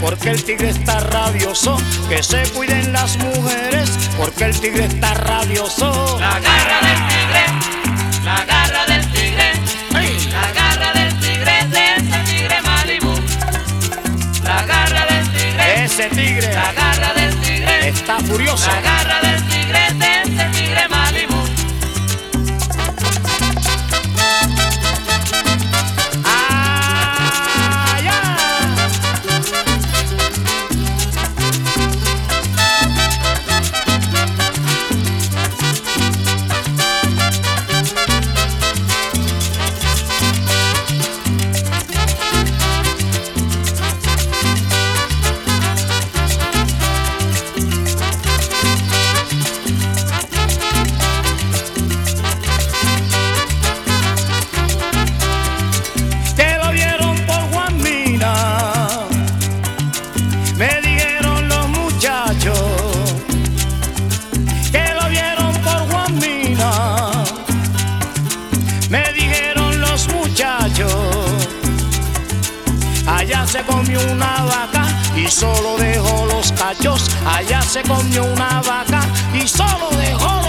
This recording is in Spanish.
porque el tigre está rabioso. Que se cuiden las mujeres, porque el tigre está rabioso. La garra del tigre, la garra del tigre, ¡Ay! la garra del tigre, de ese tigre Malibú. La garra del tigre, Ese tigre la garra del tigre, está furioso. la garra del tigre, de ese tigre Malibú. Allá se comió una vaca y solo dejó los cachos. Allá se comió una vaca y solo dejó los